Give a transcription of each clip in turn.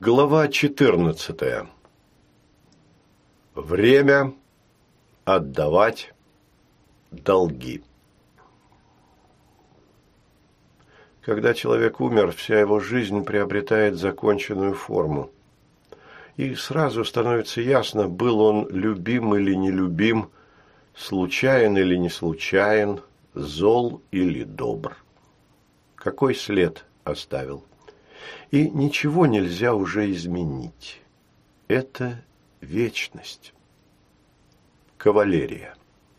Глава 14. Время отдавать долги. Когда человек умер, вся его жизнь приобретает законченную форму. И сразу становится ясно, был он любим или нелюбим, случайен или не случайен, зол или добр. Какой след оставил? И ничего нельзя уже изменить. Это вечность. Кавалерия.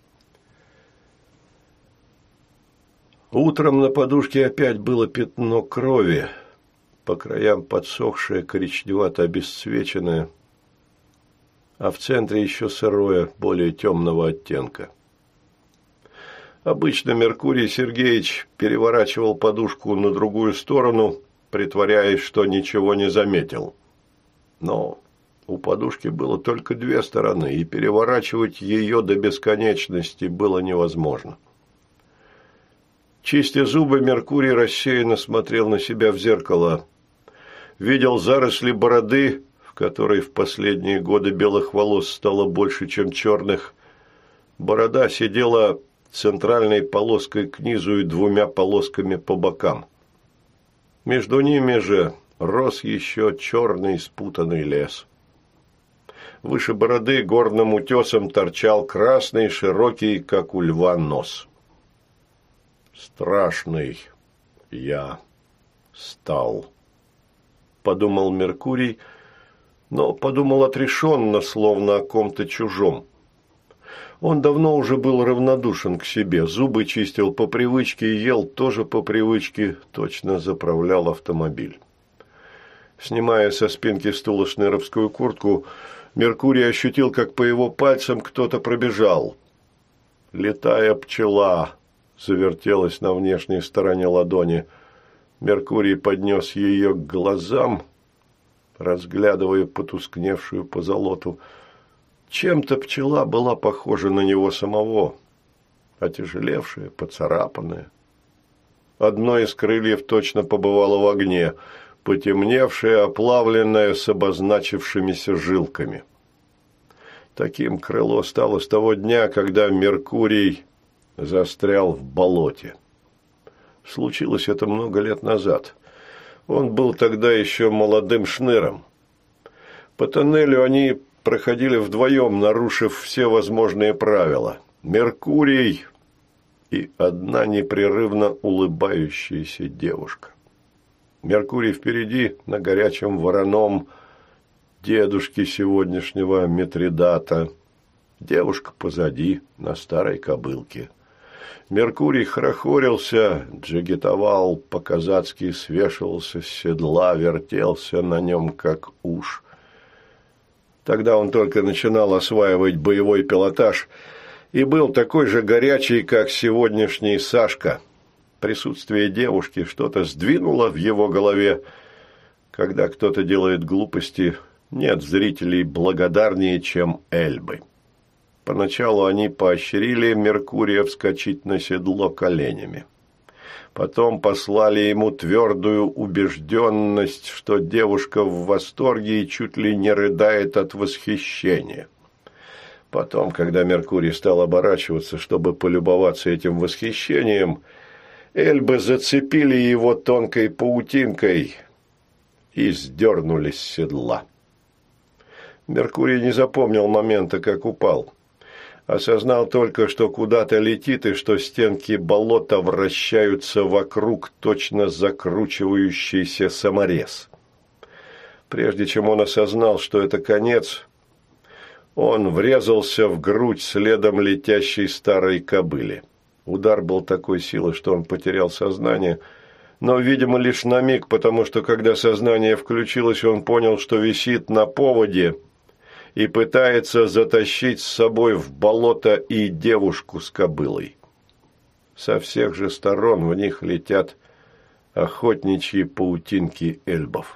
Утром на подушке опять было пятно крови, по краям подсохшее, коричневато-обесцвеченное, а в центре еще сырое, более темного оттенка. Обычно Меркурий Сергеевич переворачивал подушку на другую сторону, притворяясь, что ничего не заметил. Но у подушки было только две стороны, и переворачивать ее до бесконечности было невозможно. Чистя зубы, Меркурий рассеянно смотрел на себя в зеркало. Видел заросли бороды, в которой в последние годы белых волос стало больше, чем черных. Борода сидела центральной полоской к низу и двумя полосками по бокам. Между ними же рос еще черный спутанный лес. Выше бороды горным утесом торчал красный, широкий, как у льва, нос. «Страшный я стал», – подумал Меркурий, но подумал отрешенно, словно о ком-то чужом. Он давно уже был равнодушен к себе, зубы чистил по привычке и ел тоже по привычке, точно заправлял автомобиль. Снимая со спинки стула шнеровскую куртку, Меркурий ощутил, как по его пальцам кто-то пробежал. «Летая пчела» завертелась на внешней стороне ладони. Меркурий поднес ее к глазам, разглядывая потускневшую позолоту. Чем-то пчела была похожа на него самого, отяжелевшая, поцарапанная. Одно из крыльев точно побывало в огне, потемневшее, оплавленное с обозначившимися жилками. Таким крыло стало с того дня, когда Меркурий застрял в болоте. Случилось это много лет назад. Он был тогда еще молодым шныром. По тоннелю они проходили вдвоем, нарушив все возможные правила. Меркурий и одна непрерывно улыбающаяся девушка. Меркурий впереди, на горячем вороном, дедушке сегодняшнего Митридата. Девушка позади, на старой кобылке. Меркурий хорохорился, джигитовал, по-казацки свешивался с седла, вертелся на нем, как уж. Тогда он только начинал осваивать боевой пилотаж и был такой же горячий, как сегодняшний Сашка. Присутствие девушки что-то сдвинуло в его голове. Когда кто-то делает глупости, нет зрителей благодарнее, чем Эльбы. Поначалу они поощрили Меркурия вскочить на седло коленями. Потом послали ему твердую убежденность, что девушка в восторге и чуть ли не рыдает от восхищения. Потом, когда Меркурий стал оборачиваться, чтобы полюбоваться этим восхищением, Эльбы зацепили его тонкой паутинкой и сдернули с седла. Меркурий не запомнил момента, как упал. Осознал только, что куда-то летит и что стенки болота вращаются вокруг точно закручивающийся саморез. Прежде чем он осознал, что это конец, он врезался в грудь следом летящей старой кобыли. Удар был такой силы, что он потерял сознание, но, видимо, лишь на миг, потому что, когда сознание включилось, он понял, что висит на поводе и пытается затащить с собой в болото и девушку с кобылой. Со всех же сторон в них летят охотничьи паутинки эльбов.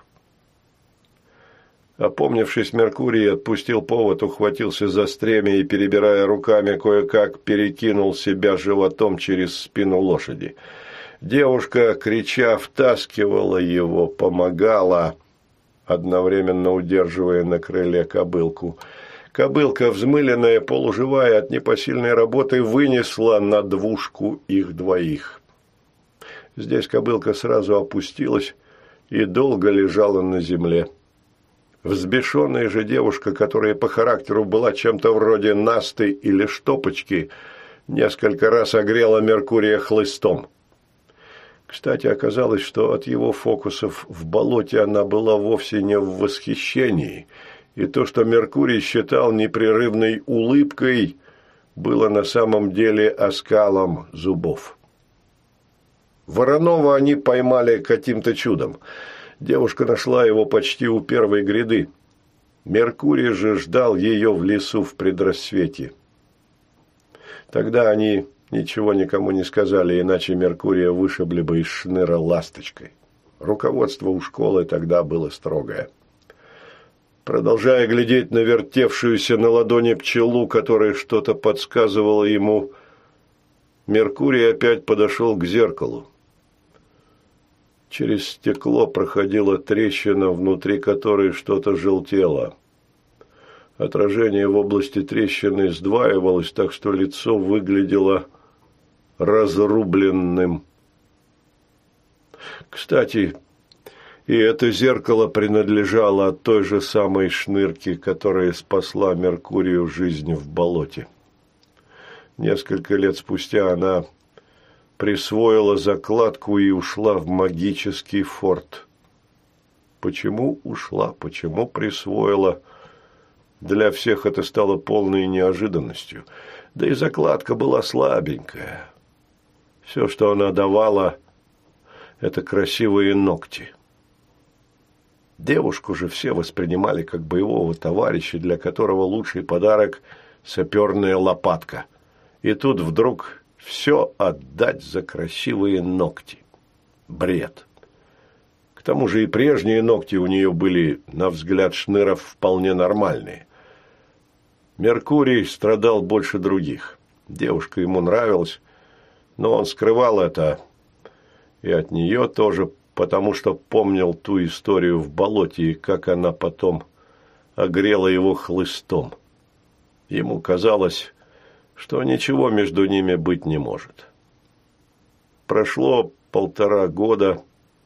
Опомнившись, Меркурий отпустил повод, ухватился за стремя и, перебирая руками, кое-как перекинул себя животом через спину лошади. Девушка, крича, втаскивала его, помогала. одновременно удерживая на крыле кобылку. Кобылка, взмыленная, полуживая от непосильной работы, вынесла на двушку их двоих. Здесь кобылка сразу опустилась и долго лежала на земле. Взбешенная же девушка, которая по характеру была чем-то вроде Насты или Штопочки, несколько раз огрела Меркурия хлыстом. Кстати, оказалось, что от его фокусов в болоте она была вовсе не в восхищении, и то, что Меркурий считал непрерывной улыбкой, было на самом деле оскалом зубов. Воронова они поймали каким-то чудом. Девушка нашла его почти у первой гряды. Меркурий же ждал ее в лесу в предрассвете. Тогда они ничего никому не сказали, иначе Меркурия вышибли бы из шныра ласточкой. Руководство у школы тогда было строгое. Продолжая глядеть на вертевшуюся на ладони пчелу, которая что-то подсказывала ему, Меркурий опять подошел к зеркалу. Через стекло проходила трещина, внутри которой что-то желтело. Отражение в области трещины сдваивалось, так что лицо выглядело разрубленным. Кстати, и это зеркало принадлежало той же самой шнырке, которая спасла Меркурию жизнь в болоте. Несколько лет спустя она присвоила закладку и ушла в магический форт. Почему ушла, почему присвоила? Для всех это стало полной неожиданностью. Да и закладка была слабенькая. Все, что она давала, это красивые ногти. Девушку же все воспринимали как боевого товарища, для которого лучший подарок – саперная лопатка. И тут вдруг все отдать за красивые ногти. Бред. К тому же и прежние ногти у нее были, на взгляд Шныров, вполне нормальные. Меркурий страдал больше других. Девушка ему нравилась, но он скрывал это и от нее тоже, потому что помнил ту историю в болоте и как она потом огрела его хлыстом. Ему казалось, что ничего между ними быть не может. Прошло 1,5 года,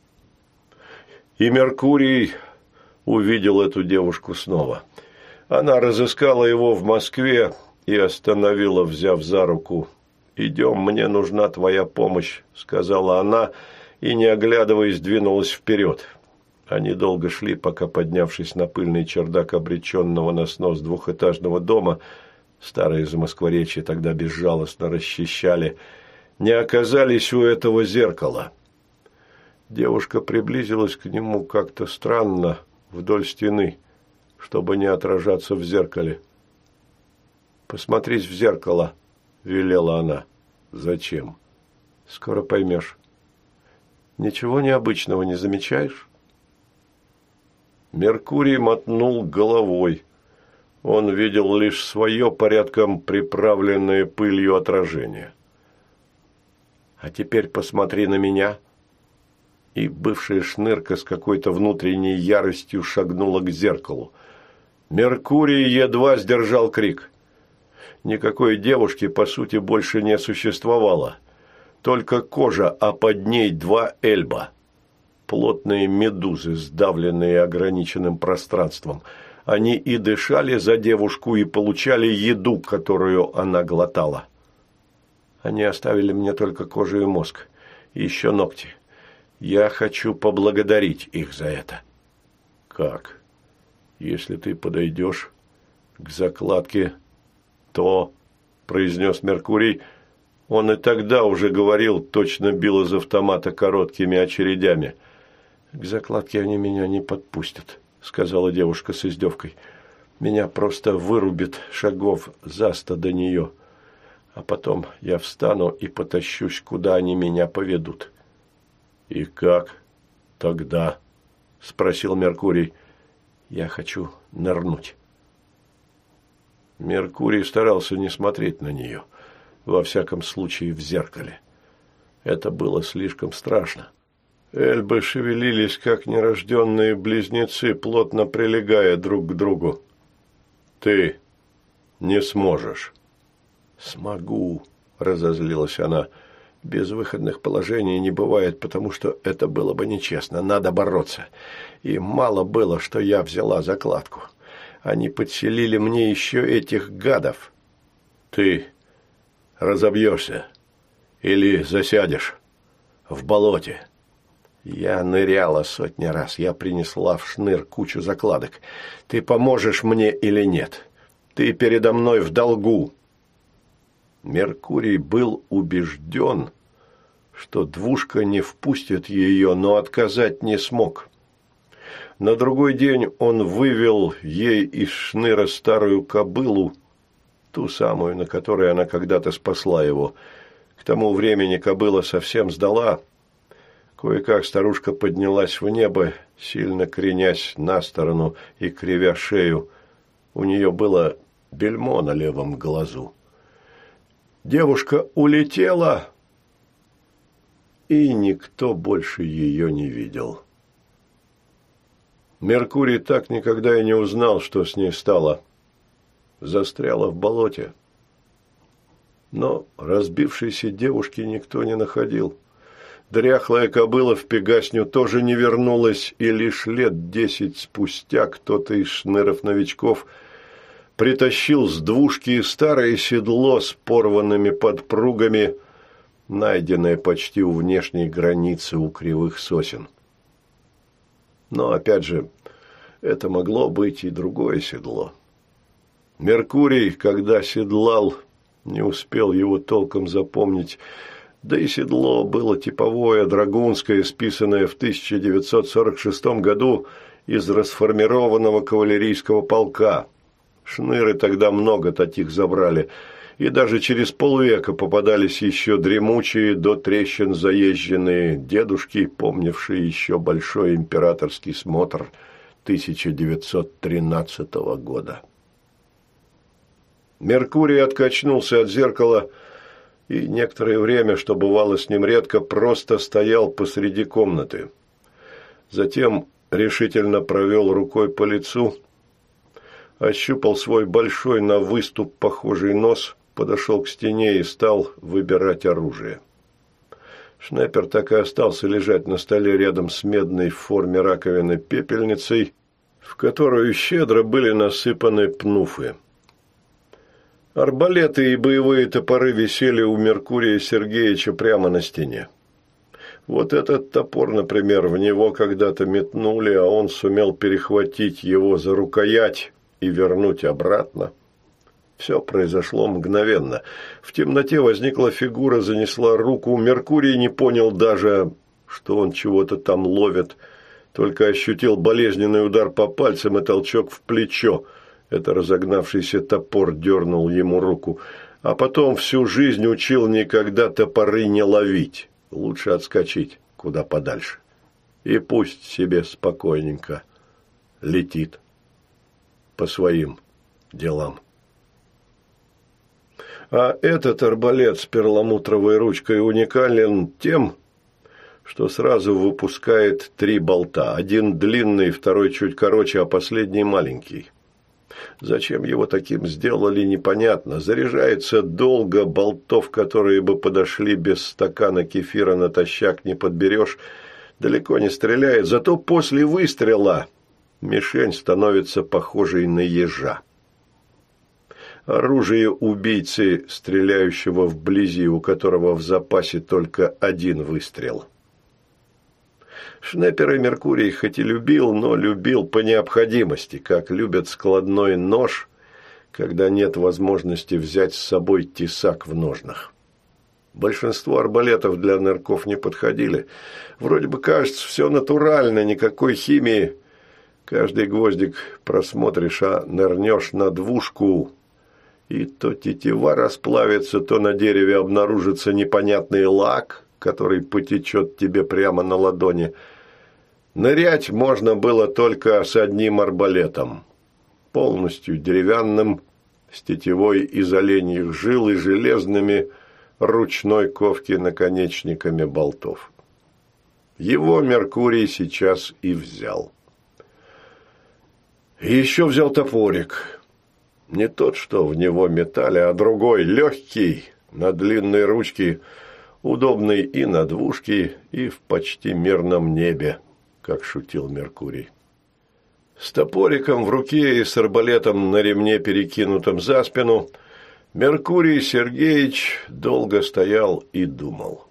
и Меркурий увидел эту девушку снова. Она разыскала его в Москве и остановила, взяв за руку. «Идем, мне нужна твоя помощь», — сказала она, и, не оглядываясь, двинулась вперед. Они долго шли, пока, поднявшись на пыльный чердак обреченного на снос двухэтажного дома, старые замоскворечья тогда безжалостно расчищали, не оказались у этого зеркала. Девушка приблизилась к нему как-то странно вдоль стены, чтобы не отражаться в зеркале. «Посмотрись в зеркало», — велела она. «Зачем?» «Скоро поймешь». «Ничего необычного не замечаешь?» Меркурий мотнул головой. Он видел лишь свое порядком приправленное пылью отражение. «А теперь посмотри на меня». И бывшая Шнырка с какой-то внутренней яростью шагнула к зеркалу. Меркурий едва сдержал крик. Никакой девушки, по сути, больше не существовало. Только кожа, а под ней 2 эльба. Плотные медузы, сдавленные ограниченным пространством. Они и дышали за девушку, и получали еду, которую она глотала. Они оставили мне только кожу и мозг. И еще ногти. Я хочу поблагодарить их за это. Как? Если ты подойдешь к закладке, то, произнес Меркурий, он и тогда уже говорил, точно бил из автомата короткими очередями. К закладке они меня не подпустят, сказала девушка с издевкой. Меня просто вырубит шагов за 100 до нее. А потом я встану и потащусь, куда они меня поведут. «И как тогда?» – спросил Меркурий. «Я хочу нырнуть». Меркурий старался не смотреть на нее, во всяком случае в зеркале. Это было слишком страшно. Эльбы шевелились, как нерожденные близнецы, плотно прилегая друг к другу. «Ты не сможешь». «Смогу», – разозлилась она. «Безвыходных положений не бывает, потому что это было бы нечестно. Надо бороться. И мало было, что я взяла закладку. Они подселили мне еще этих гадов». «Ты разобьешься или засядешь в болоте». «Я ныряла сотни раз. Я принесла в шныр кучу закладок. Ты поможешь мне или нет? Ты передо мной в долгу». Меркурий был убежден, что двушка не впустит ее, но отказать не смог. На другой день он вывел ей из шныра старую кобылу, ту самую, на которой она когда-то спасла его. К тому времени кобыла совсем сдала. Кое-как старушка поднялась в небо, сильно кренясь на сторону и кривя шею. У нее было бельмо на левом глазу. Девушка улетела, и никто больше ее не видел. Меркурий так никогда и не узнал, что с ней стало. Застряла в болоте. Но разбившейся девушки никто не находил. Дряхлая кобыла в Пегасню тоже не вернулась, и лишь лет 10 спустя кто-то из шныров-новичков притащил с двушки старое седло с порванными подпругами, найденное почти у внешней границы у кривых сосен. Но, опять же, это могло быть и другое седло. Меркурий, когда седлал, не успел его толком запомнить, да и седло было типовое, драгунское, списанное в 1946 году из расформированного кавалерийского полка. Шныры тогда много таких забрали, и даже через полвека попадались еще дремучие, до трещин заезженные дедушки, помнившие еще большой императорский смотр 1913 года. Меркурий откачнулся от зеркала и некоторое время, что бывало с ним редко, просто стоял посреди комнаты. Затем решительно провел рукой по лицу, ощупал свой большой на выступ похожий нос, подошел к стене и стал выбирать оружие. Шнеппер так и остался лежать на столе рядом с медной в форме раковины пепельницей, в которую щедро были насыпаны пнуфы. Арбалеты и боевые топоры висели у Меркурия Сергеевича прямо на стене. Вот этот топор, например, в него когда-то метнули, а он сумел перехватить его за рукоять и вернуть обратно. Все произошло мгновенно. В темноте возникла фигура, занесла руку. Меркурий не понял даже, что он чего-то там ловит, только ощутил болезненный удар по пальцам и толчок в плечо. Это разогнавшийся топор дернул ему руку. А потом всю жизнь учил никогда топоры не ловить. Лучше отскочить куда подальше. И пусть себе спокойненько летит по своим делам. А этот арбалет с перламутровой ручкой уникален тем, что сразу выпускает 3 болта. Один длинный, второй чуть короче, а последний маленький. Зачем его таким сделали, непонятно. Заряжается долго, болтов, которые бы подошли без стакана кефира натощак не подберешь, далеко не стреляет. Зато после выстрела мишень становится похожей на ежа. Оружие убийцы, стреляющего вблизи, у которого в запасе только один выстрел. Шнеппер и Меркурий хоть и любил, но любил по необходимости, как любят складной нож, когда нет возможности взять с собой тесак в ножнах. Большинство арбалетов для нырков не подходили. Вроде бы кажется, все натурально, никакой химии. Каждый гвоздик просмотришь, а нырнешь на двушку, и то тетива расплавится, то на дереве обнаружится непонятный лак, который потечет тебе прямо на ладони. Нырять можно было только с одним арбалетом, полностью деревянным, с тетивой из оленьих жил и железными ручной ковки наконечниками болтов. Его Меркурий сейчас и взял. И еще взял топорик. Не тот, что в него метали, а другой, легкий, на длинной ручке, удобный и на двушке, и в почти мирном небе, как шутил Меркурий. С топориком в руке и с арбалетом на ремне, перекинутом за спину, Меркурий Сергеевич долго стоял и думал.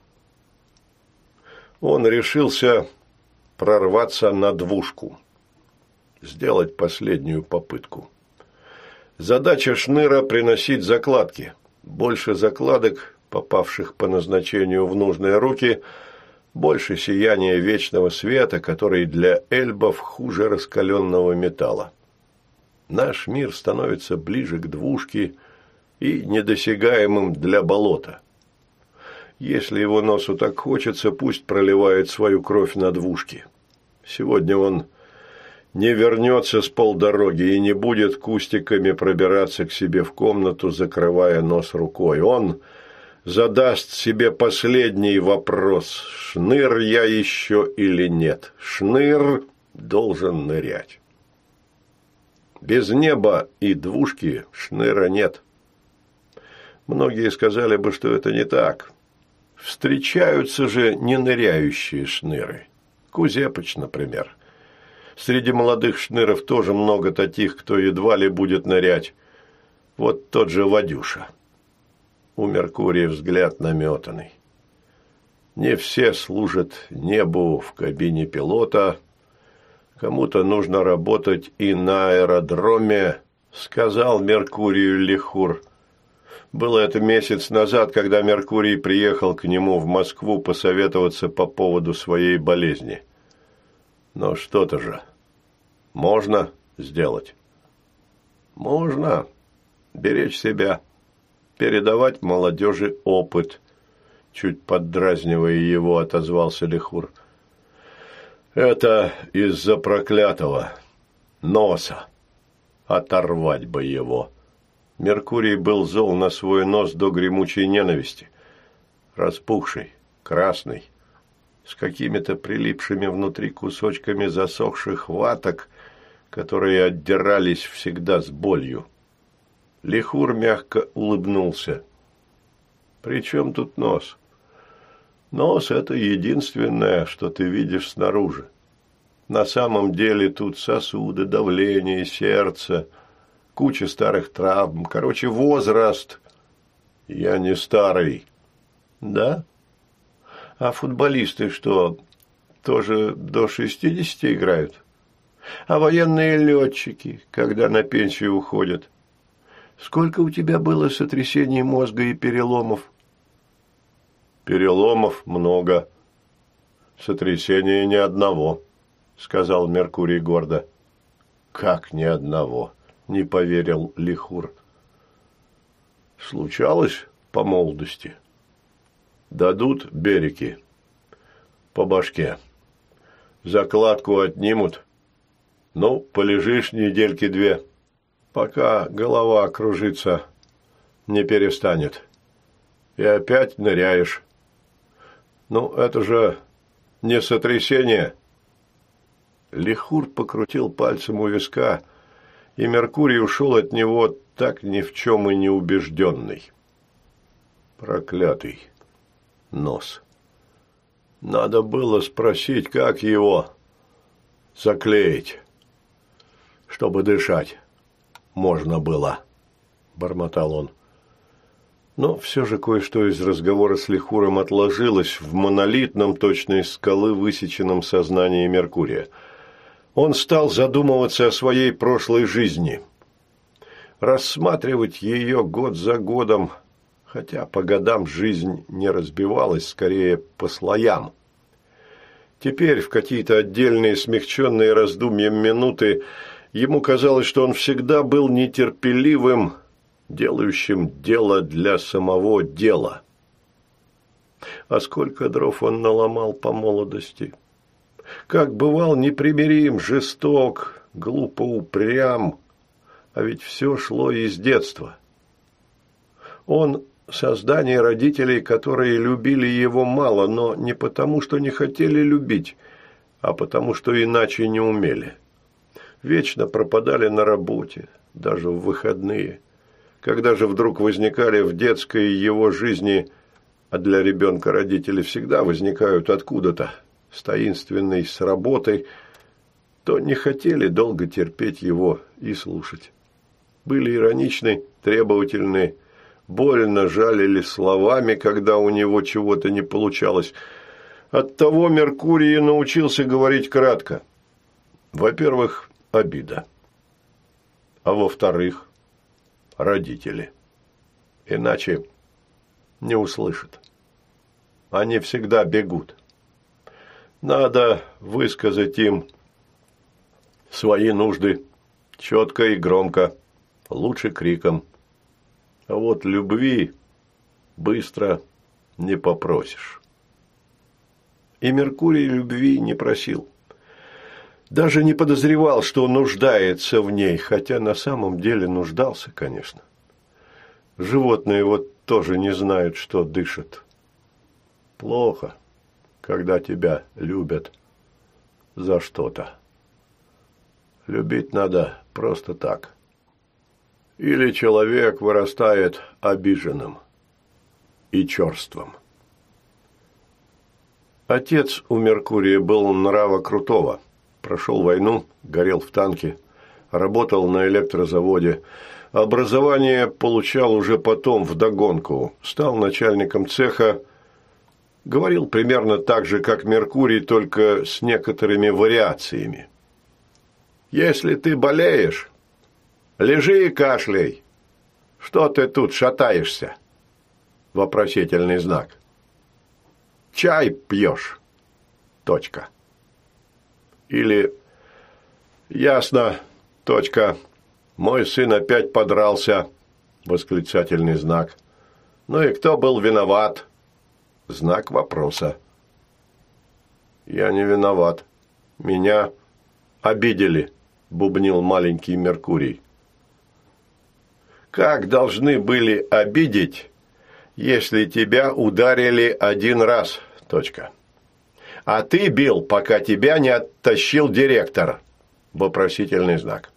Он решился прорваться на двушку, сделать последнюю попытку. Задача шныра – приносить закладки. Больше закладок, попавших по назначению в нужные руки, больше сияния вечного света, который для эльбов хуже раскаленного металла. Наш мир становится ближе к двушке и недосягаемым для болота. Если его носу так хочется, пусть проливает свою кровь на двушке. Сегодня он не вернется с полдороги и не будет кустиками пробираться к себе в комнату, закрывая нос рукой. Он задаст себе последний вопрос: шныр я еще или нет? Шныр должен нырять. Без неба и двушки шныра нет. Многие сказали бы, что это не так. Встречаются же неныряющие шныры. Кузепыч, например. Среди молодых шныров тоже много таких, кто едва ли будет нырять. Вот тот же Вадюша. У Меркурия взгляд наметанный. Не все служат небу в кабине пилота. Кому-то нужно работать и на аэродроме, сказал Меркурию Лихур. Было это месяц назад, когда Меркурий приехал к нему в Москву посоветоваться по поводу своей болезни. Но что-то же можно сделать. Можно беречь себя, передавать молодежи опыт. Чуть поддразнивая его, отозвался Лихур. Это из-за проклятого носа. Оторвать бы его. Меркурий был зол на свой нос до гремучей ненависти. Распухший, красный, с какими-то прилипшими внутри кусочками засохших ваток, которые отдирались всегда с болью. Лихур мягко улыбнулся. «При чем тут нос? Нос – это единственное, что ты видишь снаружи. На самом деле тут сосуды, давление, сердце, куча старых травм. Короче, возраст. Я не старый». «Да? А футболисты что, тоже до 60 играют? А военные летчики, когда на пенсию уходят? Сколько у тебя было сотрясений мозга и переломов?» «Переломов много. Сотрясения ни одного», – сказал Меркурий гордо. «Как ни одного?» – не поверил Лихур. «Случалось по молодости. Дадут береги по башке. Закладку отнимут. Ну, полежишь недельки-две, пока голова кружиться не перестанет. И опять ныряешь. Ну, это же не сотрясение». Лихур покрутил пальцем у виска, и Меркурий ушел от него так ни в чем и не убежденный. Проклятый нос. Надо было спросить, как его заклеить, чтобы дышать можно было, бормотал он. Но все же кое-что из разговора с Лихуром отложилось в монолитном, точно из скалы высеченном сознании Меркурия. Он стал задумываться о своей прошлой жизни, рассматривать ее год за годом, хотя по годам жизнь не разбивалась, скорее по слоям. Теперь в какие-то отдельные, смягченные раздумьем минуты ему казалось, что он всегда был нетерпеливым, делающим дело для самого дела. А сколько дров он наломал по молодости! Как бывал непримирим, жесток, глупо упрям, а ведь все шло из детства. Он создание родителей, которые любили его мало, но не потому, что не хотели любить, а потому, что иначе не умели. Вечно пропадали на работе, даже в выходные. Когда же вдруг возникали в детской его жизни, а для ребенка родители всегда возникают откуда-то, с таинственной, с работой, то не хотели долго терпеть его и слушать. Были ироничны, требовательны, больно жалили словами, когда у него чего-то не получалось. Оттого Меркурий научился говорить кратко. Во-первых, обида. А во-вторых, родители. Иначе не услышат. Они всегда бегут. Надо высказать им свои нужды четко и громко, лучше криком. А вот любви быстро не попросишь. И Меркурий любви не просил. Даже не подозревал, что нуждается в ней, хотя на самом деле нуждался, конечно. Животные вот тоже не знают, что дышат. Плохо, когда тебя любят за что-то. Любить надо просто так. Или человек вырастает обиженным и черствым. Отец у Меркурия был нрава крутого. Прошел войну, горел в танке, работал на электрозаводе. Образование получал уже потом вдогонку. Стал начальником цеха. Говорил примерно так же, как Меркурий, только с некоторыми вариациями. «Если ты болеешь, лежи и кашляй. Что ты тут шатаешься?» Вопросительный знак. «Чай пьешь. Точка». Или «Ясно. Точка. Мой сын опять подрался». Восклицательный знак. «Ну и кто был виноват?» Знак вопроса. «Я не виноват. Меня обидели», – бубнил маленький Меркурий. «Как должны были обидеть, если тебя ударили один раз? Точка. А ты бил, пока тебя не оттащил директор?» Вопросительный знак.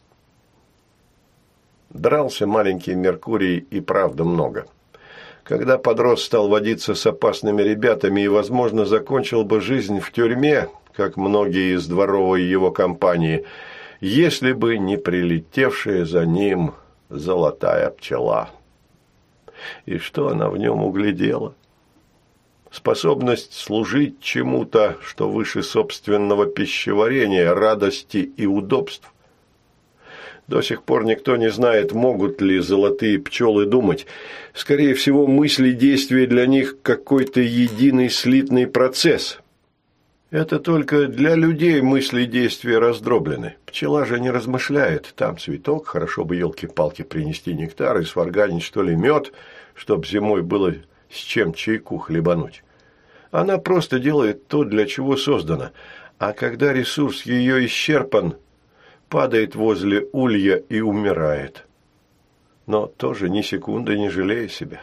Дрался маленький Меркурий и правда много. Когда подрос, стал водиться с опасными ребятами и, возможно, закончил бы жизнь в тюрьме, как многие из дворовой его компании, если бы не прилетевшая за ним золотая пчела. И что она в нем углядела? Способность служить чему-то, что выше собственного пищеварения, радости и удобств. До сих пор никто не знает, могут ли золотые пчелы думать. Скорее всего, мысли и действия для них какой-то единый слитный процесс. Это только для людей мысли и действия раздроблены. Пчела же не размышляет. Там цветок, хорошо бы елки-палки принести нектар и сварганить, что ли, мед, чтоб зимой было с чем чайку хлебануть. Она просто делает то, для чего создана. А когда ресурс ее исчерпан, падает возле улья и умирает. Но тоже ни секунды не жалея себя.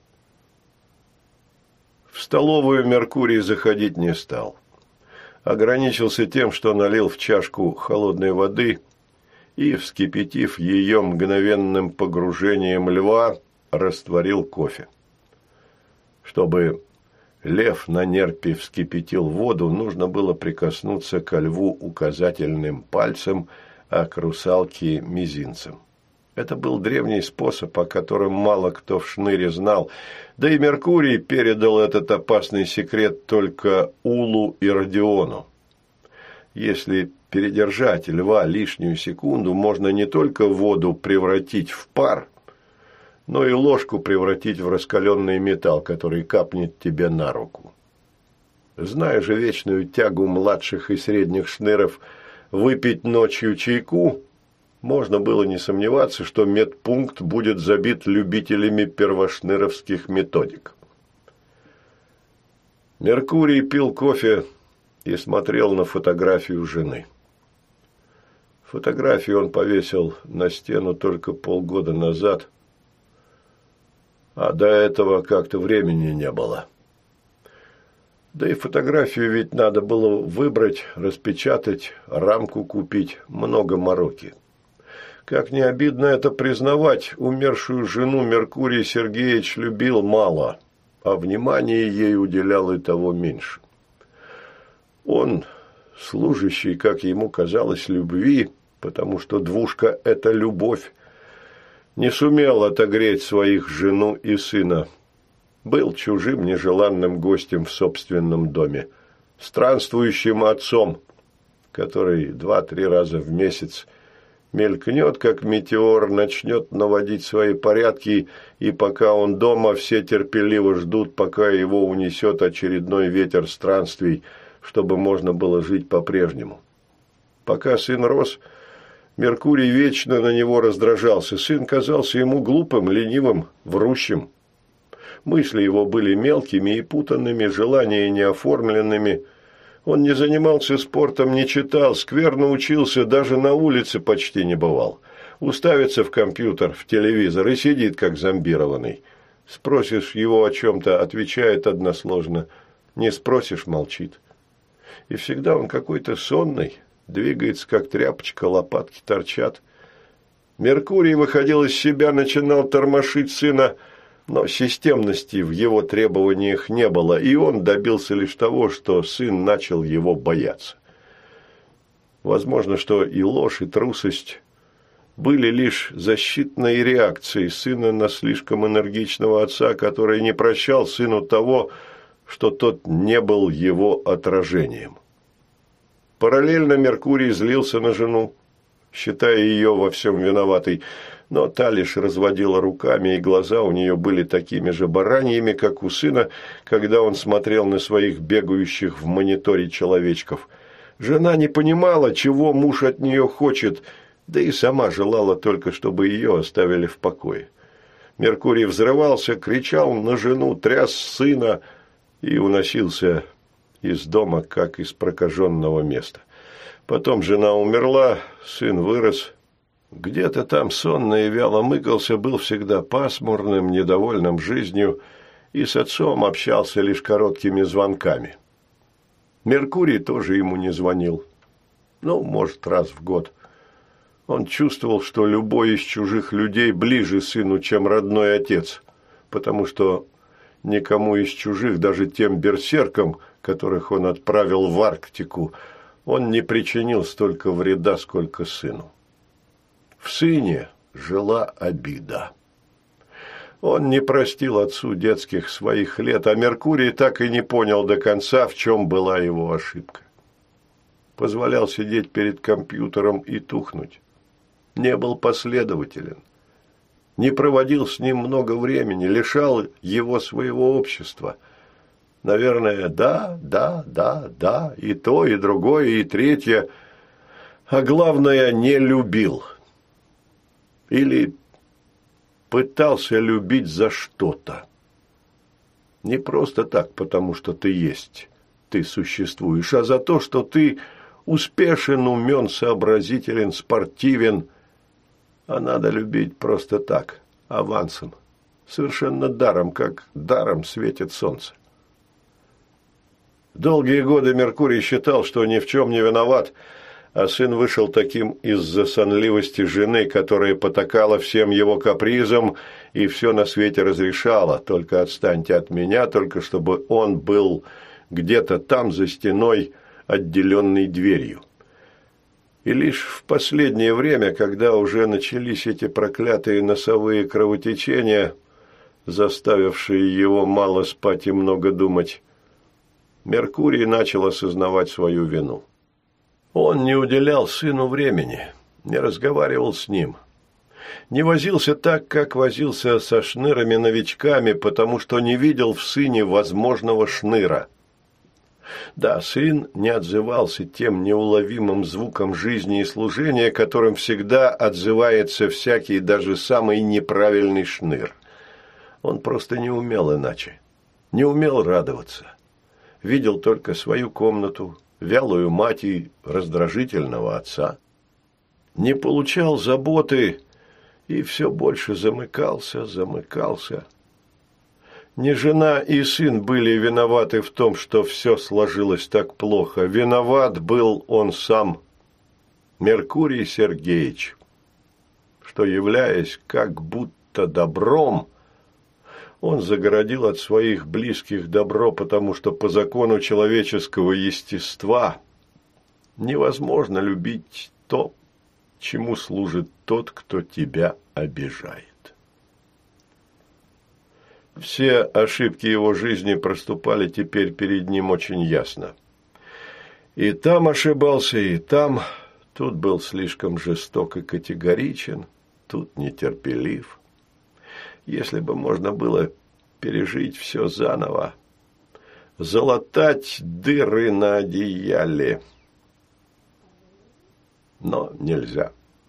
В столовую Меркурий заходить не стал. Ограничился тем, что налил в чашку холодной воды и, вскипятив ее мгновенным погружением льва, растворил кофе. Чтобы лев на нерпе вскипятил воду, нужно было прикоснуться ко льву указательным пальцем, а к русалке мизинцем. Это был древний способ, о котором мало кто в шныре знал, да и Меркурий передал этот опасный секрет только Улу и Родиону. Если передержать льва лишнюю секунду, можно не только воду превратить в пар, но и ложку превратить в раскаленный металл, который капнет тебе на руку. Зная же вечную тягу младших и средних шныров выпить ночью чайку, можно было не сомневаться, что медпункт будет забит любителями первошныровских методик. Меркурий пил кофе и смотрел на фотографию жены. Фотографию он повесил на стену только полгода назад, А до этого как-то времени не было. Да и фотографию ведь надо было выбрать, распечатать, рамку купить, много мороки. Как не обидно это признавать, умершую жену Меркурий Сергеевич любил мало, а внимания ей уделял и того меньше. Он, служащий, как ему казалось, любви, потому что двушка – это любовь, не сумел отогреть своих жену и сына. Был чужим нежеланным гостем в собственном доме, странствующим отцом, который 2-3 раза в месяц мелькнет, как метеор, начнет наводить свои порядки, и пока он дома, все терпеливо ждут, пока его унесет очередной ветер странствий, чтобы можно было жить по-прежнему. Пока сын рос, Меркурий вечно на него раздражался. Сын казался ему глупым, ленивым, врущим. Мысли его были мелкими и путанными, желания неоформленными. Он не занимался спортом, не читал, скверно учился, даже на улице почти не бывал. Уставится в компьютер, в телевизор и сидит, как зомбированный. Спросишь его о чем-то, отвечает односложно. Не спросишь, молчит. И всегда он какой-то сонный, двигается, как тряпочка, лопатки торчат. Меркурий выходил из себя, начинал тормошить сына, но системности в его требованиях не было, и он добился лишь того, что сын начал его бояться. Возможно, что и ложь, и трусость были лишь защитной реакцией сына на слишком энергичного отца, который не прощал сыну того, что тот не был его отражением. Параллельно Меркурий злился на жену, считая ее во всем виноватой, но та лишь разводила руками, и глаза у нее были такими же бараньими, как у сына, когда он смотрел на своих бегающих в мониторе человечков. Жена не понимала, чего муж от нее хочет, да и сама желала только, чтобы ее оставили в покое. Меркурий взрывался, кричал на жену, тряс сына и уносился из дома, как из прокаженного места. Потом жена умерла, сын вырос. Где-то там сонно и вяло мыкался, был всегда пасмурным, недовольным жизнью и с отцом общался лишь короткими звонками. Меркурий тоже ему не звонил. Может, раз в год. Он чувствовал, что любой из чужих людей ближе сыну, чем родной отец, потому что никому из чужих, даже тем берсеркам, которых он отправил в Арктику, он не причинил столько вреда, сколько сыну. В сыне жила обида. Он не простил отцу детских своих лет, а Меркурий так и не понял до конца, в чем была его ошибка. Позволял сидеть перед компьютером и тухнуть. Не был последователен. Не проводил с ним много времени, лишал его своего общества. Наверное, да, и то, и другое, и третье. А главное, не любил. Или пытался любить за что-то. Не просто так, потому что ты есть, ты существуешь, а за то, что ты успешен, умен, сообразителен, спортивен. А надо любить просто так, авансом, совершенно даром, как даром светит солнце. Долгие годы Меркурий считал, что ни в чем не виноват, а сын вышел таким из-за сонливости жены, которая потакала всем его капризам и все на свете разрешала. Только отстаньте от меня, только чтобы он был где-то там за стеной, отделенной дверью. И лишь в последнее время, когда уже начались эти проклятые носовые кровотечения, заставившие его мало спать и много думать, Меркурий начал осознавать свою вину. Он не уделял сыну времени, не разговаривал с ним, не возился так, как возился со шнырами-новичками, потому что не видел в сыне возможного шныра. Да, сын не отзывался тем неуловимым звуком жизни и служения, которым всегда отзывается всякий, даже самый неправильный шныр. Он просто не умел иначе, не умел радоваться. Видел только свою комнату, вялую мать и раздражительного отца. Не получал заботы и все больше замыкался. Не жена и сын были виноваты в том, что все сложилось так плохо. Виноват был он сам, Меркурий Сергеевич, что, являясь как будто добром, он загородил от своих близких добро, потому что по закону человеческого естества невозможно любить то, чему служит тот, кто тебя обижает. Все ошибки его жизни проступали теперь перед ним очень ясно. И там ошибался, и там. Тут был слишком жесток и категоричен, тут нетерпелив. Если бы можно было пережить все заново, залатать дыры на одеяле. Но нельзя.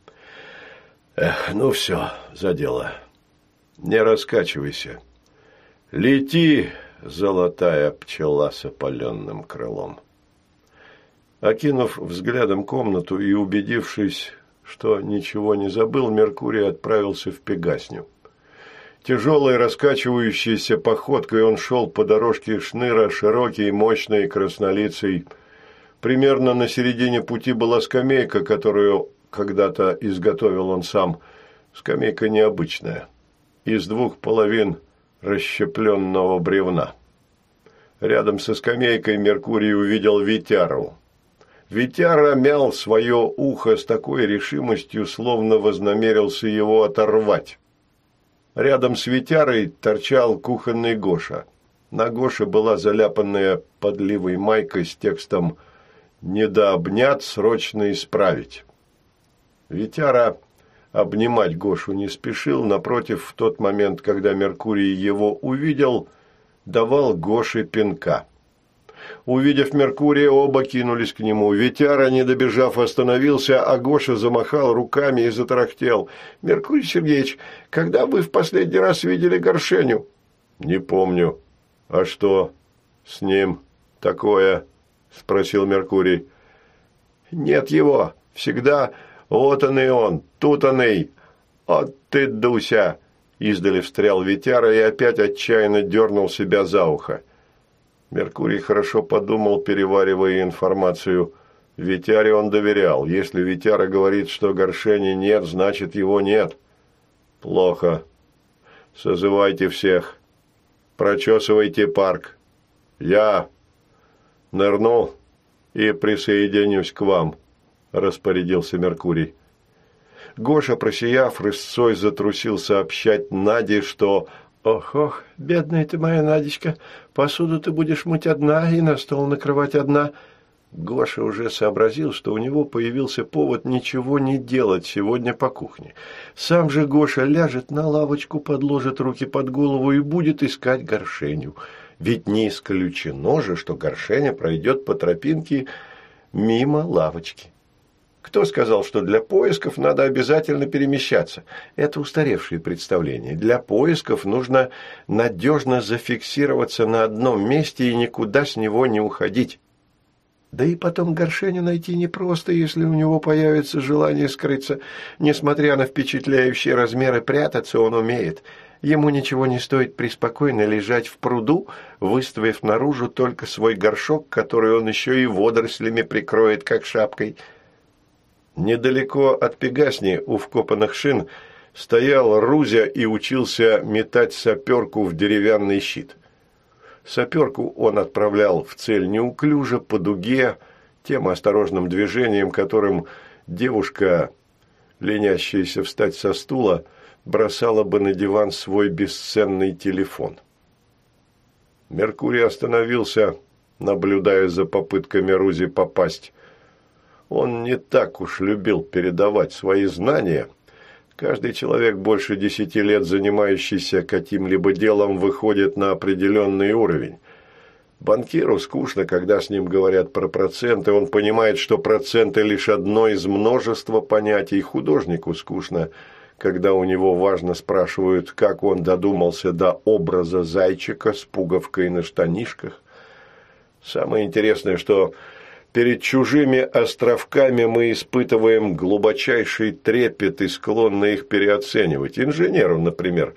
Ну все, за дело. Не раскачивайся. Лети, золотая пчела с опаленным крылом. Окинув взглядом комнату и убедившись, что ничего не забыл, Меркурий отправился в Пегасню. Тяжелой раскачивающейся походкой он шел по дорожке шныра, широкий, мощный, краснолицый. Примерно на середине пути была скамейка, которую когда-то изготовил он сам. Скамейка необычная, из 2 половин расщепленного бревна. Рядом со скамейкой Меркурий увидел Витяру. Витяра мял свое ухо с такой решимостью, словно вознамерился его оторвать. Рядом с Витярой торчал кухонный Гоша. На Гоше была заляпанная подливой майка с текстом «Недообнят, срочно исправить». Витяра обнимать Гошу не спешил, напротив, в тот момент, когда Меркурий его увидел, давал Гоше пинка. Увидев Меркурия, оба кинулись к нему. Витяра, не добежав, остановился, а Гоша замахал руками и затарахтел. «Меркурий Сергеевич, когда вы в последний раз видели Горшеню?» «Не помню. А что с ним такое?» – спросил Меркурий. «Нет его. Всегда вот он и он, тут он и. От ты, Дуся!» Издали встрял Витяра и опять отчаянно дернул себя за ухо. Меркурий хорошо подумал, переваривая информацию. Витяре он доверял. Если Витяра говорит, что Горшени нет, значит его нет. Плохо. Созывайте всех. Прочесывайте парк. Я нырну и присоединюсь к вам, распорядился Меркурий. Гоша, просияв, рысцой затрусил сообщать Наде, что «Ох, бедная ты моя Надечка, посуду ты будешь мыть одна и на стол накрывать одна». Гоша уже сообразил, что у него появился повод ничего не делать сегодня по кухне. Сам же Гоша ляжет на лавочку, подложит руки под голову и будет искать Горшеню. Ведь не исключено же, что Горшеня пройдет по тропинке мимо лавочки. Кто сказал, что для поисков надо обязательно перемещаться? Это устаревшие представления. Для поисков нужно надежно зафиксироваться на одном месте и никуда с него не уходить. Да и потом Горшеню найти непросто, если у него появится желание скрыться. Несмотря на впечатляющие размеры, прятаться он умеет. Ему ничего не стоит преспокойно лежать в пруду, выставив наружу только свой горшок, который он еще и водорослями прикроет, как шапкой. Недалеко от Пегасни, у вкопанных шин, стоял Рузя и учился метать саперку в деревянный щит. Саперку он отправлял в цель неуклюже, по дуге, тем осторожным движением, которым девушка, ленящаяся встать со стула, бросала бы на диван свой бесценный телефон. Меркурий остановился, наблюдая за попытками Рузи попасть. Он не так уж любил передавать свои знания. Каждый человек, больше 10 лет занимающийся каким-либо делом, выходит на определенный уровень. Банкиру скучно, когда с ним говорят про проценты. Он понимает, что проценты лишь одно из множества понятий. Художнику скучно, когда у него важно спрашивают, как он додумался до образа зайчика с пуговкой на штанишках. Самое интересное, что перед чужими островками мы испытываем глубочайший трепет и склонны их переоценивать. Инженеру, например,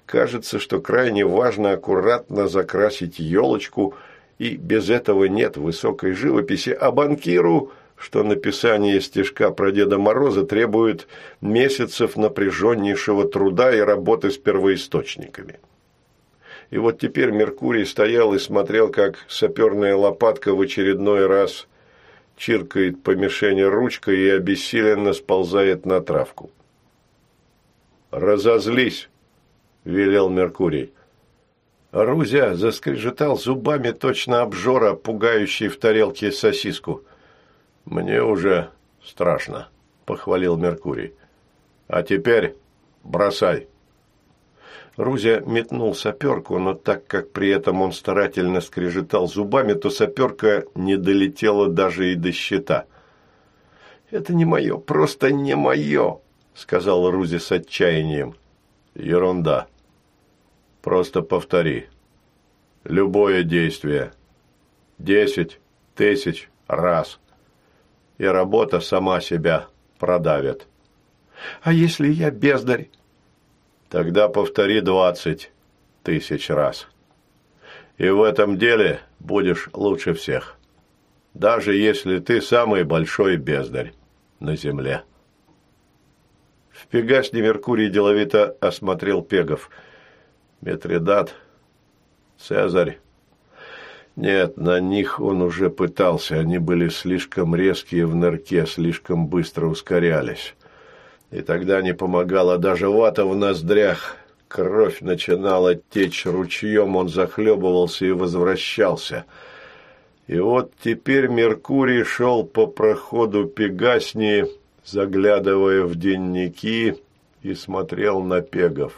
кажется, что крайне важно аккуратно закрасить елочку, и без этого нет высокой живописи, а банкиру, что написание стишка про Деда Мороза требует месяцев напряженнейшего труда и работы с первоисточниками. И вот теперь Меркурий стоял и смотрел, как саперная лопатка в очередной раз чиркает по мишени ручкой и обессиленно сползает на травку. «Разозлись!» – велел Меркурий. Рузя заскрежетал зубами точно обжора, пугающий в тарелке сосиску. «Мне уже страшно», – похвалил Меркурий. «А теперь бросай». Рузя метнул саперку, но так как при этом он старательно скрежетал зубами, то саперка не долетела даже и до щита. «Это не мое, просто не мое», – сказал Рузя с отчаянием. «Ерунда. Просто повтори. Любое действие. 10 000 раз. И работа сама себя продавит». «А если я бездарь?» «Тогда повтори 20 000 раз. И в этом деле будешь лучше всех. Даже если ты самый большой бездарь на земле». В Пегасне Меркурий деловито осмотрел пегов. Митридат, Цезарь. Нет, на них он уже пытался. Они были слишком резкие в нырке, слишком быстро ускорялись. И тогда не помогала даже вата в ноздрях. Кровь начинала течь ручьем, он захлебывался и возвращался. И вот теперь Меркурий шел по проходу Пегасни, заглядывая в дневники, и смотрел на пегов.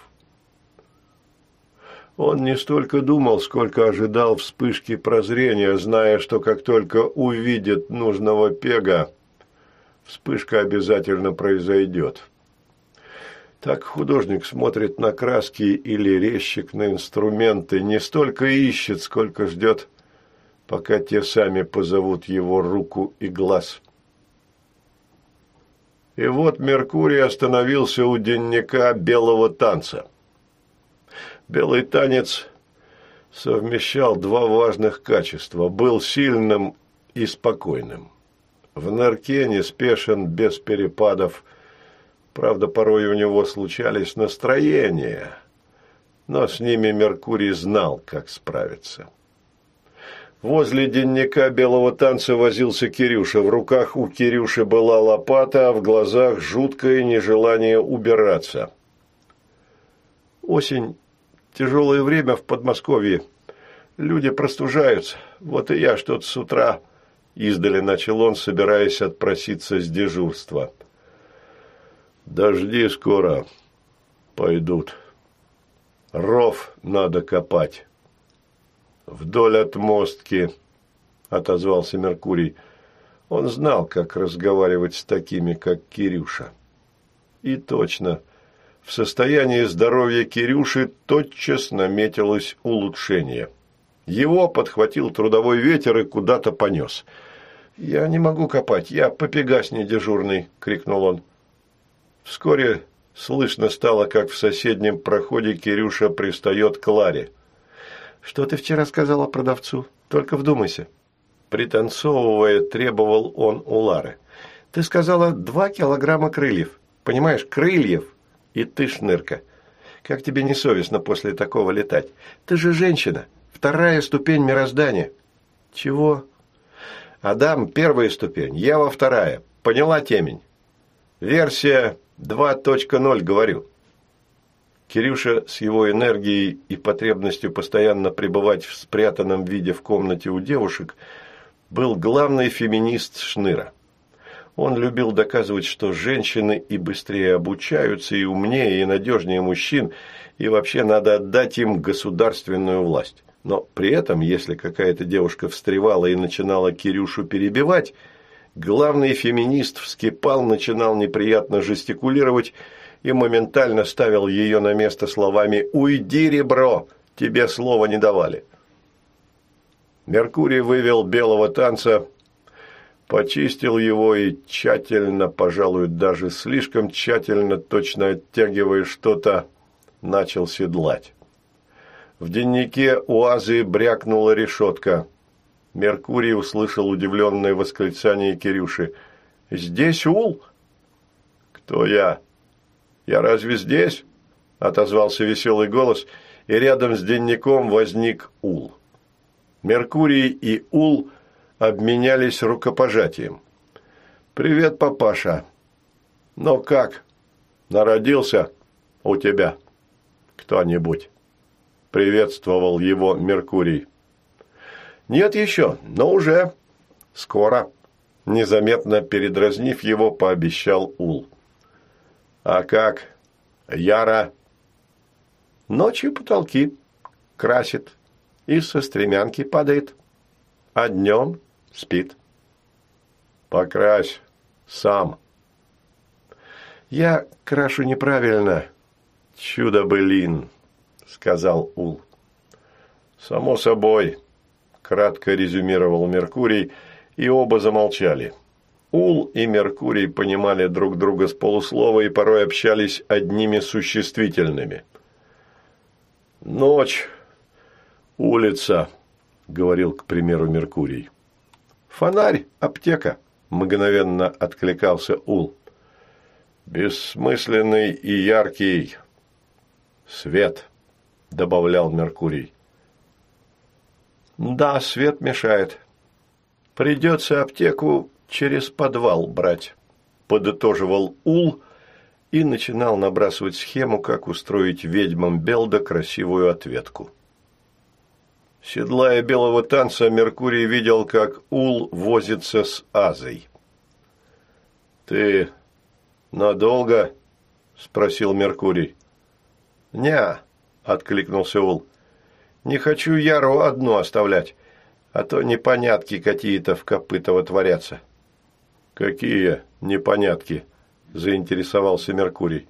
Он не столько думал, сколько ожидал вспышки прозрения, зная, что как только увидит нужного пега, вспышка обязательно произойдет. Так художник смотрит на краски или резчик на инструменты, не столько ищет, сколько ждет, пока те сами позовут его руку и глаз. И вот Меркурий остановился у дневника белого танца. Белый танец совмещал два важных качества – был сильным и спокойным. В нырке неспешен, без перепадов. Правда, порой у него случались настроения, но с ними Меркурий знал, как справиться. Возле дневника белого танца возился Кирюша. В руках у Кирюши была лопата, а в глазах жуткое нежелание убираться. Осень, тяжелое время в Подмосковье. Люди простужаются. Вот и я что-то с утра... Издали начал он, собираясь отпроситься с дежурства. «Дожди скоро пойдут. Ров надо копать». «Вдоль отмостки», — отозвался Меркурий. Он знал, как разговаривать с такими, как Кирюша. И точно, в состоянии здоровья Кирюши тотчас наметилось улучшение. Его подхватил трудовой ветер и куда-то понес. «Я не могу копать, я по Пегасне дежурный», – крикнул он. Вскоре слышно стало, как в соседнем проходе Кирюша пристает к Ларе. «Что ты вчера сказала продавцу? Только вдумайся». Пританцовывая, требовал он у Лары. «Ты сказала 2 килограмма крыльев. Понимаешь, крыльев. И ты шнырка. Как тебе не совестно после такого летать? Ты же женщина. 2-я ступень мироздания». «Чего?» «Адам – 1-я ступень, Ева – 2-я. Поняла, темень?» «Версия 2.0, говорю». Кирюша с его энергией и потребностью постоянно пребывать в спрятанном виде в комнате у девушек был главный феминист Шныра. Он любил доказывать, что женщины и быстрее обучаются, и умнее, и надежнее мужчин, и вообще надо отдать им государственную власть. Но при этом, если какая-то девушка встревала и начинала Кирюшу перебивать, главный феминист вскипал, начинал неприятно жестикулировать и моментально ставил ее на место словами «Уйди, ребро! Тебе слова не давали». Меркурий вывел белого танца, почистил его и тщательно, пожалуй, даже слишком тщательно, точно оттягивая что-то, начал седлать. В деннике у Азы брякнула решетка. Меркурий услышал удивленное восклицание Кирюши. «Здесь Ул?» «Кто я? Я разве здесь?» – отозвался веселый голос, и рядом с денником возник Ул. Меркурий и Ул обменялись рукопожатием. «Привет, папаша. Ну как, народился у тебя кто-нибудь?» – приветствовал его Меркурий. «Нет еще, но уже. Скоро», – незаметно передразнив его, пообещал Ул. «А как? Яра?» «Ночью потолки красит и со стремянки падает, а днем спит». «Покрась сам». «Я крашу неправильно, чудо-былин», – сказал Ул. «Само собой», – кратко резюмировал Меркурий, и оба замолчали. Ул и Меркурий понимали друг друга с полуслова и порой общались одними существительными. «Ночь, улица», – говорил, к примеру, Меркурий. «Фонарь, аптека», – мгновенно откликался Ул. «Бессмысленный и яркий свет», – добавлял Меркурий. «Да, свет мешает. Придется аптеку через подвал брать», – подытоживал Ул и начинал набрасывать схему, как устроить ведьмам Белда красивую ответку. Седлая белого танца, Меркурий видел, как Ул возится с Азой. «Ты надолго?» – спросил Меркурий. «Не-а», – откликнулся Ул. «Не хочу Яру одну оставлять, а то непонятки какие-то в Копытово творятся». «Какие непонятки?» – заинтересовался Меркурий.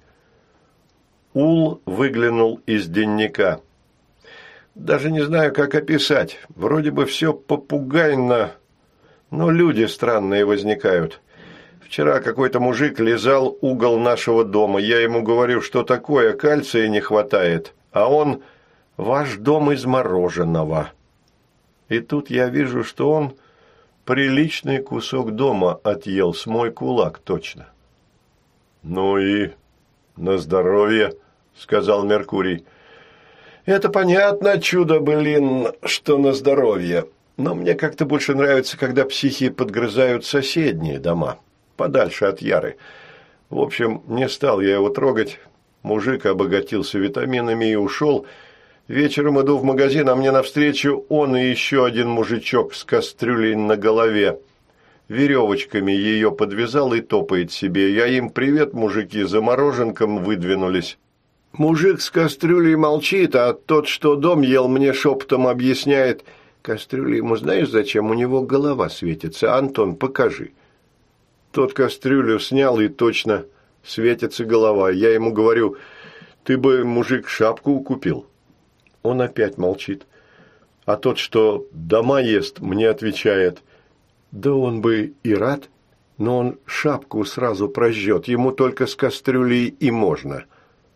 Ул выглянул из денника. «Даже не знаю, как описать. Вроде бы все попугайно, но люди странные возникают. Вчера какой-то мужик лизал угол нашего дома. Я ему говорю, что такое, кальция не хватает. А он: ваш дом из мороженого. И тут я вижу, что он приличный кусок дома отъел, с мой кулак точно». «Ну и на здоровье», – сказал Меркурий. «Это понятно, чудо-былин, что на здоровье. Но мне как-то больше нравится, когда психи подгрызают соседние дома, подальше от Яры. В общем, не стал я его трогать. Мужик обогатился витаминами и ушел. Вечером иду в магазин, а мне навстречу он и еще один мужичок с кастрюлей на голове. Веревочками ее подвязал и топает себе. Я им: привет, мужики, за мороженком выдвинулись. Мужик с кастрюлей молчит, а тот, что дом ел, мне шепотом объясняет: кастрюля ему знаешь зачем? У него голова светится. Антон, покажи. Тот кастрюлю снял, и точно светится голова. Я ему говорю: ты бы, мужик, шапку купил. Он опять молчит. А тот, что дома ест, мне отвечает: да он бы и рад, но он шапку сразу прожжет, ему только с кастрюлей и можно.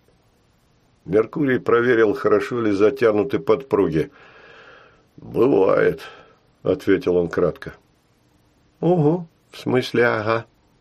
Меркурий проверил, хорошо ли затянуты подпруги. «Бывает», – ответил он кратко. «Угу, в смысле ага.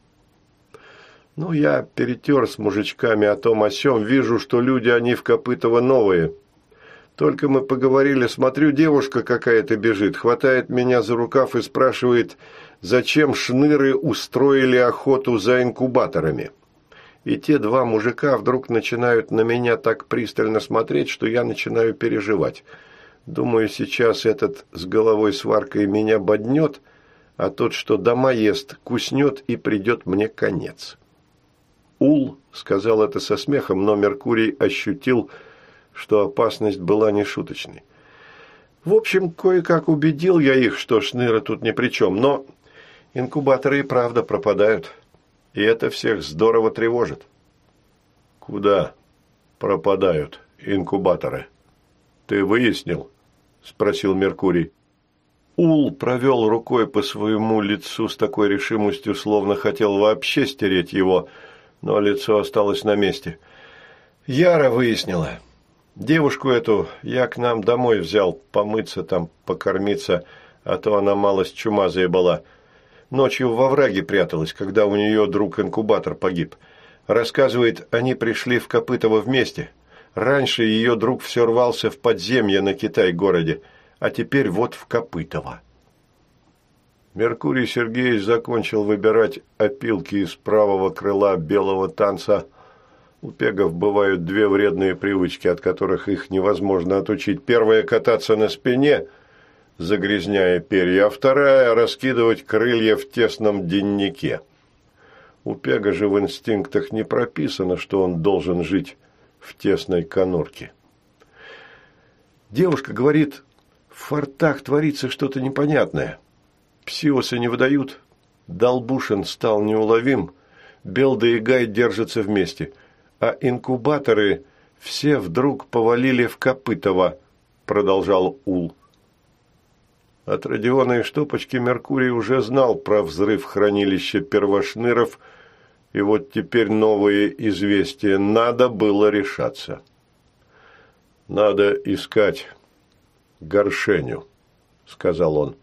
Ну, я перетер с мужичками о том о сём, вижу, что люди они в Копытово новые. Только мы поговорили, смотрю, девушка какая-то бежит, хватает меня за рукав и спрашивает, зачем шныры устроили охоту за инкубаторами. И те два мужика вдруг начинают на меня так пристально смотреть, что я начинаю переживать. Думаю, сейчас этот с головой сваркой меня боднет, а тот, что дома ест, куснет, и придет мне конец». Ул сказал это со смехом, но Меркурий ощутил, что опасность была нешуточной. В общем, кое-как убедил я их, что шныры тут ни при чем, но инкубаторы и правда пропадают, и это всех здорово тревожит. «Куда пропадают инкубаторы? Ты выяснил?» – спросил Меркурий. Ул провел рукой по своему лицу с такой решимостью, словно хотел вообще стереть его, но лицо осталось на месте. «Яра выяснила. Девушку эту я к нам домой взял помыться там, покормиться, а то она малость чумазая была. Ночью во враге пряталась, когда у нее друг-инкубатор погиб. Рассказывает, они пришли в Копытово вместе. Раньше ее друг все рвался в подземье на Китай-городе, а теперь вот в Копытово. Меркурий Сергеевич закончил выбирать опилки из правого крыла белого танца. У пегов бывают две вредные привычки, от которых их невозможно отучить. Первая – кататься на спине, загрязняя перья, а вторая – раскидывать крылья в тесном деннике. У пега же в инстинктах не прописано, что он должен жить в тесной конурке. Девушка говорит, в фортах творится что-то непонятное. Псиосы не выдают, Долбушин стал неуловим, Белда и Гай держатся вместе, а инкубаторы все вдруг повалили в Копытово, продолжал Ул. От Родиона и Штопочки Меркурий уже знал про взрыв хранилища первошныров, и вот теперь новые известия. Надо было решаться. «Надо искать Горшеню», – сказал он.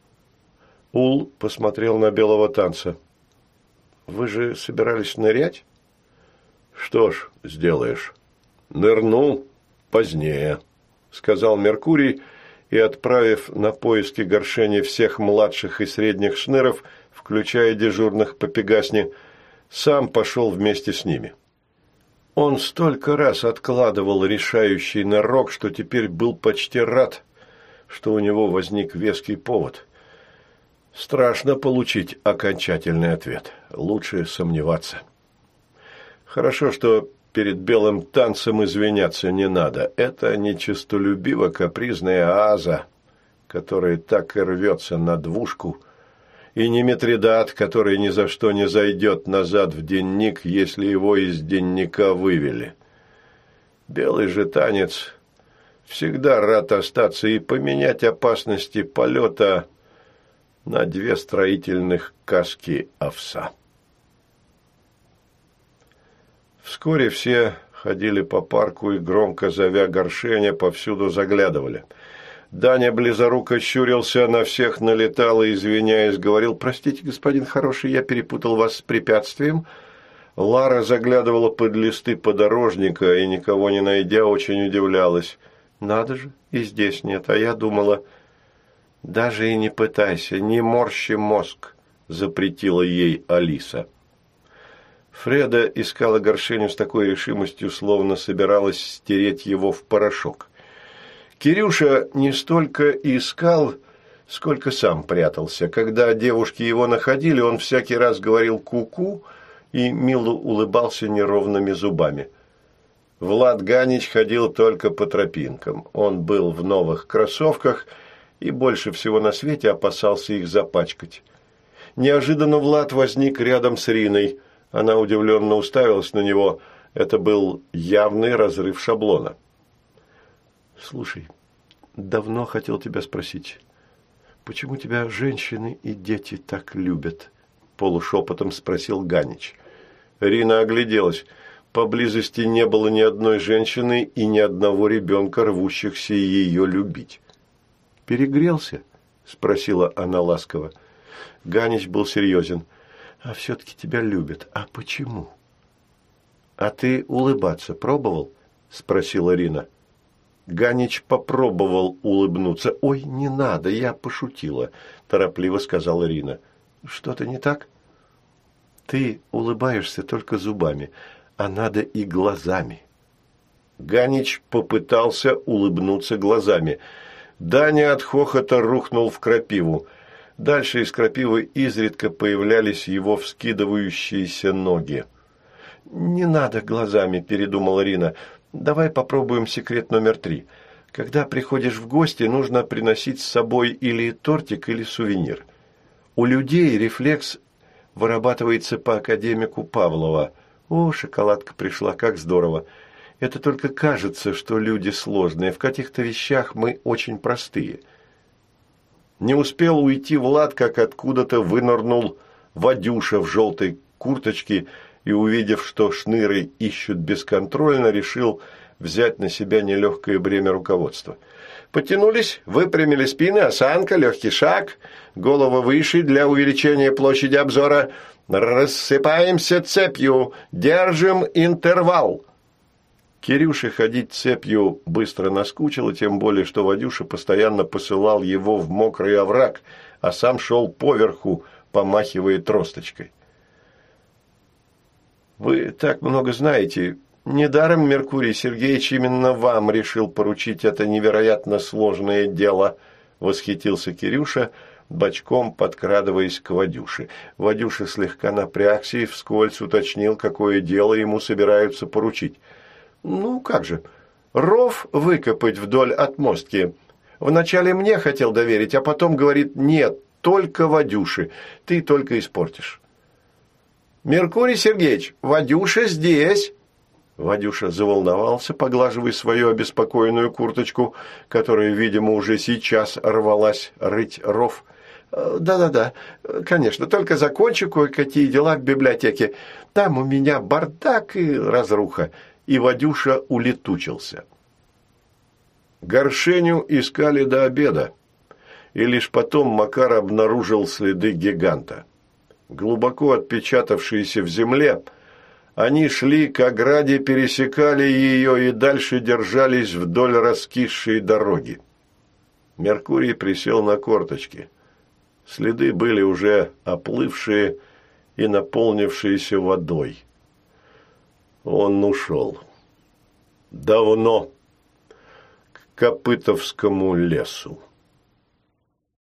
Ул посмотрел на белого танца. «Вы же собирались нырять?» «Что ж, сделаешь. Нырну позднее», – сказал Меркурий, и, отправив на поиски Горшени всех младших и средних шныров, включая дежурных по Пегасне, сам пошел вместе с ними. Он столько раз откладывал решающий нырок, что теперь был почти рад, что у него возник веский повод. Страшно получить окончательный ответ. Лучше сомневаться. Хорошо, что перед белым танцем извиняться не надо. Это нечестолюбиво-капризная аза, которая так и рвется на двушку, и не Митридат, который ни за что не зайдет назад в денник, если его из денника вывели. Белый же танец всегда рад остаться и поменять опасности полета на 2 строительных каски овса. Вскоре все ходили по парку и, громко зовя Горшеня, повсюду заглядывали. Даня близоруко щурился, на всех налетал и, извиняясь, говорил: «Простите, господин хороший, я перепутал вас с препятствием». Лара заглядывала под листы подорожника и, никого не найдя, очень удивлялась. «Надо же, и здесь нет, а я думала...» «Даже и не пытайся, не морщи мозг», – запретила ей Алиса. Фреда искала Горшеню с такой решимостью, словно собиралась стереть его в порошок. Кирюша не столько искал, сколько сам прятался. Когда девушки его находили, он всякий раз говорил «ку-ку» и мило улыбался неровными зубами. Влад Ганич ходил только по тропинкам. Он был в новых кроссовках и больше всего на свете опасался их запачкать. Неожиданно Влад возник рядом с Риной. Она удивленно уставилась на него. Это был явный разрыв шаблона. «Слушай, давно хотел тебя спросить, почему тебя женщины и дети так любят?» Полушепотом спросил Ганич. Рина огляделась. Поблизости не было ни одной женщины и ни одного ребенка, рвущихся ее любить. «Перегрелся?» – спросила она ласково. Ганич был серьезен. «А все-таки тебя любят. А почему?» «А ты улыбаться пробовал?» – спросила Рина. Ганич попробовал улыбнуться. «Ой, не надо, я пошутила», – торопливо сказала Рина. «Что-то не так?» «Ты улыбаешься только зубами, а надо и глазами». Ганич попытался улыбнуться глазами. Даня от хохота рухнул в крапиву. Дальше из крапивы изредка появлялись его вскидывающиеся ноги. «Не надо глазами», – передумала Рина. «Давай попробуем секрет номер 3. Когда приходишь в гости, нужно приносить с собой или тортик, или сувенир. У людей рефлекс вырабатывается по академику Павлова. О, шоколадка пришла, как здорово. Это только кажется, что люди сложные. В каких-то вещах мы очень простые». Не успел уйти Влад, как откуда-то вынырнул Вадюша в желтой курточке и, увидев, что шныры ищут бесконтрольно, решил взять на себя нелегкое бремя руководства. Подтянулись, выпрямили спины, осанка, легкий шаг, голова выше для увеличения площади обзора. Рассыпаемся цепью, держим интервал. Кирюше ходить цепью быстро наскучило, тем более, что Вадюша постоянно посылал его в мокрый овраг, а сам шел поверху, помахивая тросточкой. «Вы так много знаете. Недаром Меркурий Сергеевич именно вам решил поручить это невероятно сложное дело», – восхитился Кирюша, бочком подкрадываясь к Вадюше. Вадюша слегка напрягся и вскользь уточнил, какое дело ему собираются поручить. «Ну, как же, ров выкопать вдоль отмостки. Вначале мне хотел доверить, а потом говорит, нет, только Вадюше, ты только испортишь». «Меркурий Сергеевич, Вадюша здесь!» Вадюша заволновался, поглаживая свою обеспокоенную курточку, которая, видимо, уже сейчас рвалась рыть ров. «Да-да-да, конечно, только закончу кое-какие дела в библиотеке. Там у меня бардак и разруха». И Вадюша улетучился. Горшеню искали до обеда, и лишь потом Макар обнаружил следы гиганта. Глубоко отпечатавшиеся в земле, они шли к ограде, пересекали ее и дальше держались вдоль раскисшей дороги. Меркурий присел на корточки. Следы были уже оплывшие и наполнившиеся водой. Он ушел. Давно к Копытовскому лесу.